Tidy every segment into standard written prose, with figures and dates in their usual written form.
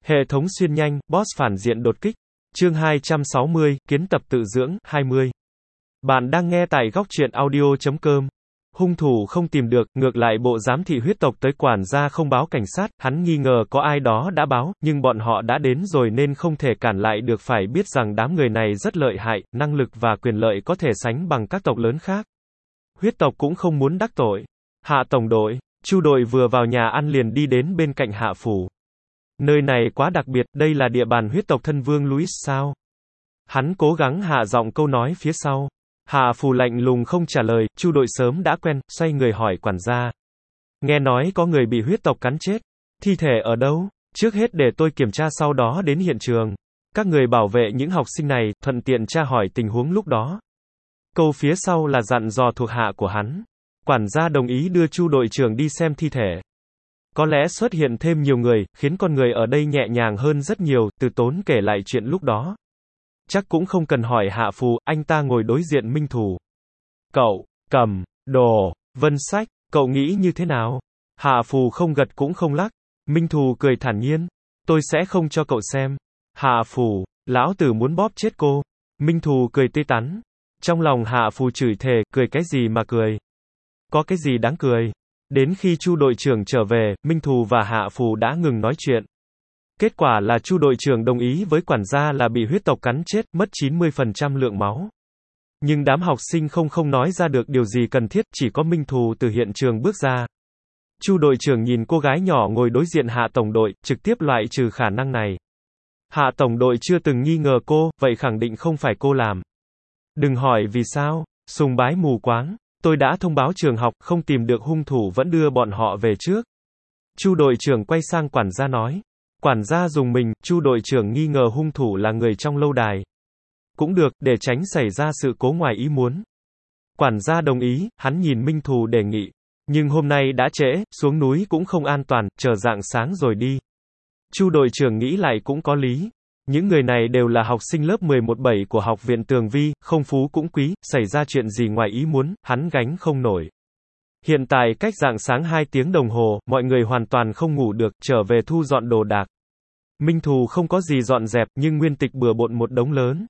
Hệ thống xuyên nhanh, boss phản diện đột kích. Chương 260, kiến tập tự dưỡng, 20. Bạn đang nghe tại góc truyện audio.com. Hung thủ không tìm được, ngược lại bộ giám thị huyết tộc tới quản gia không báo cảnh sát, hắn nghi ngờ có ai đó đã báo, nhưng bọn họ đã đến rồi nên không thể cản lại được, phải biết rằng đám người này rất lợi hại, năng lực và quyền lợi có thể sánh bằng các tộc lớn khác. Huyết tộc cũng không muốn đắc tội. Hạ tổng đội, Chu đội vừa vào nhà ăn liền đi đến bên cạnh Hạ phủ. Nơi này quá đặc biệt, đây là địa bàn huyết tộc thân vương Louis sao? Hắn cố gắng hạ giọng câu nói phía sau. Hạ phủ lạnh lùng không trả lời, Chu đội sớm đã quen, xoay người hỏi quản gia. Nghe nói có người bị huyết tộc cắn chết. Thi thể ở đâu? Trước hết để tôi kiểm tra sau đó đến hiện trường. Các người bảo vệ những học sinh này, thuận tiện tra hỏi tình huống lúc đó. Câu phía sau là dặn dò thuộc hạ của hắn. Quản gia đồng ý đưa Chu đội trưởng đi xem thi thể. Có lẽ xuất hiện thêm nhiều người, khiến con người ở đây nhẹ nhàng hơn rất nhiều, Từ Tốn kể lại chuyện lúc đó. Chắc cũng không cần hỏi Hạ Phù, anh ta ngồi đối diện Minh Thù. Cậu, cầm, đồ, vân sách, cậu nghĩ như thế nào? Hạ Phù không gật cũng không lắc. Minh Thù cười thản nhiên. Tôi sẽ không cho cậu xem. Hạ Phù, lão tử muốn bóp chết cô. Minh Thù cười tươi tắn. Trong lòng Hạ Phù chửi thề, cười cái gì mà cười? Có cái gì đáng cười? Đến khi Chu đội trưởng trở về, Minh Thù và Hạ Phù đã ngừng nói chuyện. Kết quả là Chu đội trưởng đồng ý với quản gia là bị huyết tộc cắn chết, mất 90% lượng máu. Nhưng đám học sinh không nói ra được điều gì cần thiết, chỉ có Minh Thù từ hiện trường bước ra. Chu đội trưởng nhìn cô gái nhỏ ngồi đối diện Hạ tổng đội, trực tiếp loại trừ khả năng này. Hạ tổng đội chưa từng nghi ngờ cô, vậy khẳng định không phải cô làm. Đừng hỏi vì sao, sùng bái mù quáng. Tôi đã thông báo trường học, không tìm được hung thủ vẫn đưa bọn họ về trước. Chu đội trưởng quay sang quản gia nói. Quản gia dùng mình, Chu đội trưởng nghi ngờ hung thủ là người trong lâu đài. Cũng được, để tránh xảy ra sự cố ngoài ý muốn. Quản gia đồng ý, hắn nhìn Minh Thù đề nghị. Nhưng hôm nay đã trễ, xuống núi cũng không an toàn, chờ rạng sáng rồi đi. Chu đội trưởng nghĩ lại cũng có lý. Những người này đều là học sinh lớp 11-7 của học viện Tường Vi, không phú cũng quý, xảy ra chuyện gì ngoài ý muốn, hắn gánh không nổi. Hiện tại cách rạng sáng 2 tiếng đồng hồ, mọi người hoàn toàn không ngủ được, trở về thu dọn đồ đạc. Minh Thù không có gì dọn dẹp, nhưng Nguyên Tịch bừa bộn một đống lớn.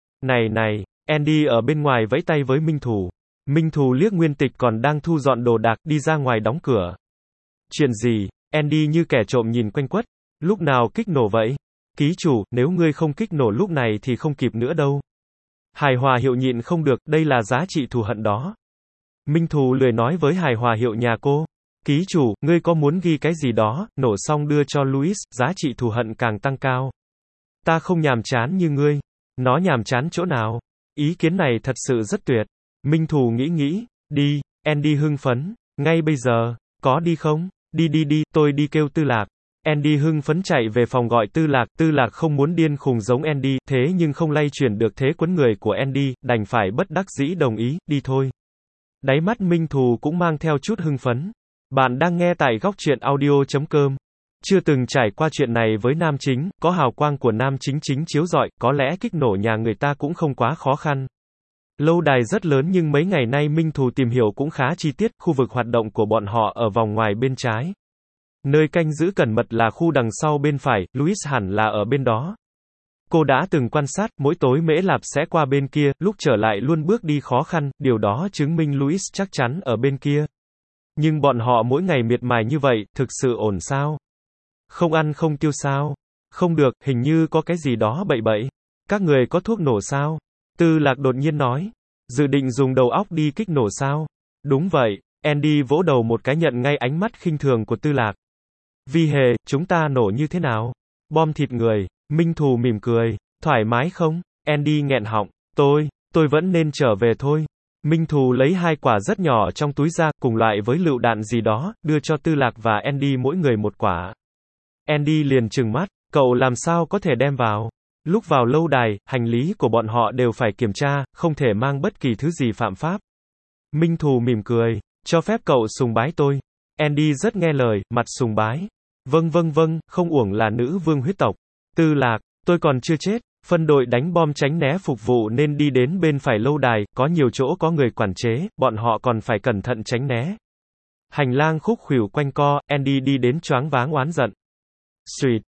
Này, Andy ở bên ngoài vẫy tay với Minh Thù. Minh Thù liếc Nguyên Tịch còn đang thu dọn đồ đạc, đi ra ngoài đóng cửa. Chuyện gì? Andy như kẻ trộm nhìn quanh quất. Lúc nào kích nổ vậy? Ký chủ, nếu ngươi không kích nổ lúc này thì không kịp nữa đâu. Hài Hòa Hiệu nhịn không được, đây là giá trị thù hận đó. Minh Thù lười nói với Hài Hòa Hiệu nhà cô. Ký chủ, ngươi có muốn ghi cái gì đó, nổ xong đưa cho Louis, giá trị thù hận càng tăng cao. Ta không nhàm chán như ngươi. Nó nhàm chán chỗ nào? Ý kiến này thật sự rất tuyệt. Minh Thù nghĩ, đi, Andy hưng phấn, ngay bây giờ, có đi không? Đi, tôi đi kêu Tư Lạc. Andy hưng phấn chạy về phòng gọi Tư Lạc không muốn điên khùng giống Andy, thế nhưng không lay chuyển được thế quấn người của Andy, đành phải bất đắc dĩ đồng ý, đi thôi. Đáy mắt Minh Thù cũng mang theo chút hưng phấn. Bạn đang nghe tại góc truyện audio.com. Chưa từng trải qua chuyện này với nam chính, có hào quang của nam chính chiếu rọi, có lẽ kích nổ nhà người ta cũng không quá khó khăn. Lâu đài rất lớn nhưng mấy ngày nay Minh Thù tìm hiểu cũng khá chi tiết, khu vực hoạt động của bọn họ ở vòng ngoài bên trái. Nơi canh giữ cẩn mật là khu đằng sau bên phải, Louis hẳn là ở bên đó. Cô đã từng quan sát, mỗi tối Mễ Lạp sẽ qua bên kia, lúc trở lại luôn bước đi khó khăn, điều đó chứng minh Louis chắc chắn ở bên kia. Nhưng bọn họ mỗi ngày miệt mài như vậy, thực sự ổn sao? Không ăn không tiêu sao? Không được, hình như có cái gì đó bậy. Các người có thuốc nổ sao? Tư Lạc đột nhiên nói. Dự định dùng đầu óc đi kích nổ sao? Đúng vậy, Andy vỗ đầu một cái nhận ngay ánh mắt khinh thường của Tư Lạc. Vi Hề, chúng ta nổ như thế nào? Bom thịt người. Minh Thù mỉm cười. Thoải mái không? Andy nghẹn họng. Tôi vẫn nên trở về thôi. Minh Thù lấy 2 quả rất nhỏ trong túi ra, cùng loại với lựu đạn gì đó, đưa cho Tư Lạc và Andy mỗi người một quả. Andy liền trừng mắt. Cậu làm sao có thể đem vào? Lúc vào lâu đài, hành lý của bọn họ đều phải kiểm tra, không thể mang bất kỳ thứ gì phạm pháp. Minh Thù mỉm cười. Cho phép cậu sùng bái tôi. Andy rất nghe lời, mặt sùng bái. Vâng, không uổng là nữ vương huyết tộc. Tư Lạc, tôi còn chưa chết. Phân đội đánh bom tránh né phục vụ nên đi đến bên phải lâu đài, có nhiều chỗ có người quản chế, bọn họ còn phải cẩn thận tránh né. Hành lang khúc khuỷu quanh co, Andy đi đến choáng váng oán giận. Street,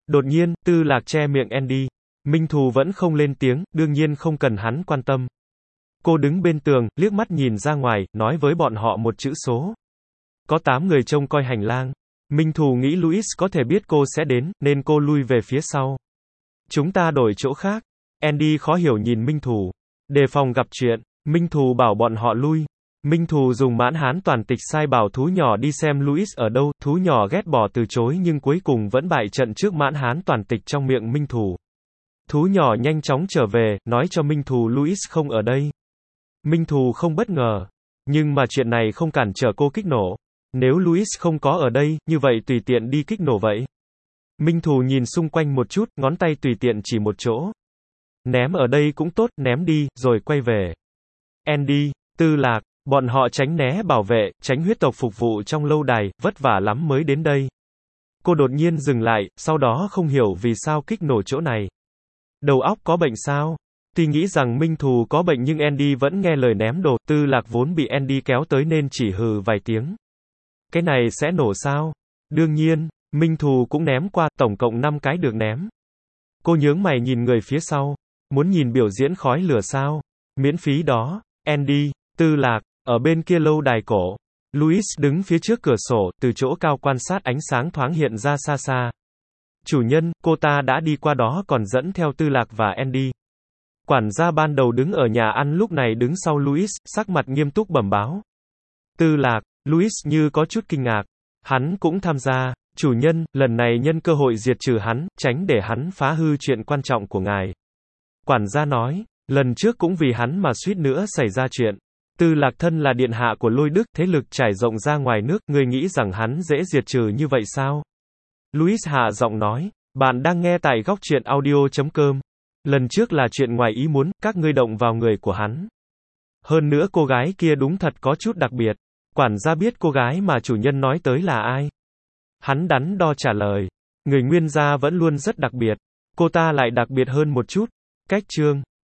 Đột nhiên, Tư Lạc che miệng Andy. Minh Thù vẫn không lên tiếng, đương nhiên không cần hắn quan tâm. Cô đứng bên tường, liếc mắt nhìn ra ngoài, nói với bọn họ một chữ số. Có 8 người trông coi hành lang. Minh Thù nghĩ Louis có thể biết cô sẽ đến, nên cô lui về phía sau. Chúng ta đổi chỗ khác. Andy khó hiểu nhìn Minh Thù. Đề phòng gặp chuyện. Minh Thù bảo bọn họ lui. Minh Thù dùng mãn hán toàn tịch sai bảo thú nhỏ đi xem Louis ở đâu, thú nhỏ ghét bỏ từ chối nhưng cuối cùng vẫn bại trận trước mãn hán toàn tịch trong miệng Minh Thù. Thú nhỏ nhanh chóng trở về, nói cho Minh Thù Louis không ở đây. Minh Thù không bất ngờ. Nhưng mà chuyện này không cản trở cô kích nổ. Nếu Louis không có ở đây, như vậy tùy tiện đi kích nổ vậy. Minh Thù nhìn xung quanh một chút, ngón tay tùy tiện chỉ một chỗ. Ném ở đây cũng tốt, ném đi, rồi quay về. Andy, Tư Lạc, bọn họ tránh né bảo vệ, tránh huyết tộc phục vụ trong lâu đài, vất vả lắm mới đến đây. Cô đột nhiên dừng lại, sau đó không hiểu vì sao kích nổ chỗ này. Đầu óc có bệnh sao? Tuy nghĩ rằng Minh Thù có bệnh nhưng Andy vẫn nghe lời ném đồ, Tư Lạc vốn bị Andy kéo tới nên chỉ hừ vài tiếng. Cái này sẽ nổ sao? Đương nhiên, Minh Thù cũng ném qua, tổng cộng 5 cái được ném. Cô nhướng mày nhìn người phía sau. Muốn nhìn biểu diễn khói lửa sao? Miễn phí đó. Andy, Tư Lạc, ở bên kia lâu đài cổ. Louis đứng phía trước cửa sổ, từ chỗ cao quan sát ánh sáng thoáng hiện ra xa xa. Chủ nhân, cô ta đã đi qua đó còn dẫn theo Tư Lạc và Andy. Quản gia ban đầu đứng ở nhà ăn lúc này đứng sau Louis, sắc mặt nghiêm túc bẩm báo. Tư Lạc, Louis như có chút kinh ngạc. Hắn cũng tham gia. Chủ nhân, lần này nhân cơ hội diệt trừ hắn, tránh để hắn phá hư chuyện quan trọng của ngài. Quản gia nói, lần trước cũng vì hắn mà suýt nữa xảy ra chuyện. Tư Lạc thân là điện hạ của Lôi Đức, thế lực trải rộng ra ngoài nước, ngươi nghĩ rằng hắn dễ diệt trừ như vậy sao? Louis hạ giọng nói, bạn đang nghe tại góc truyện audio.com. Lần trước là chuyện ngoài ý muốn, các ngươi động vào người của hắn. Hơn nữa cô gái kia đúng thật có chút đặc biệt. Quản gia biết cô gái mà chủ nhân nói tới là ai. Hắn đắn đo trả lời. Người nguyên gia vẫn luôn rất đặc biệt. Cô ta lại đặc biệt hơn một chút. Cách chương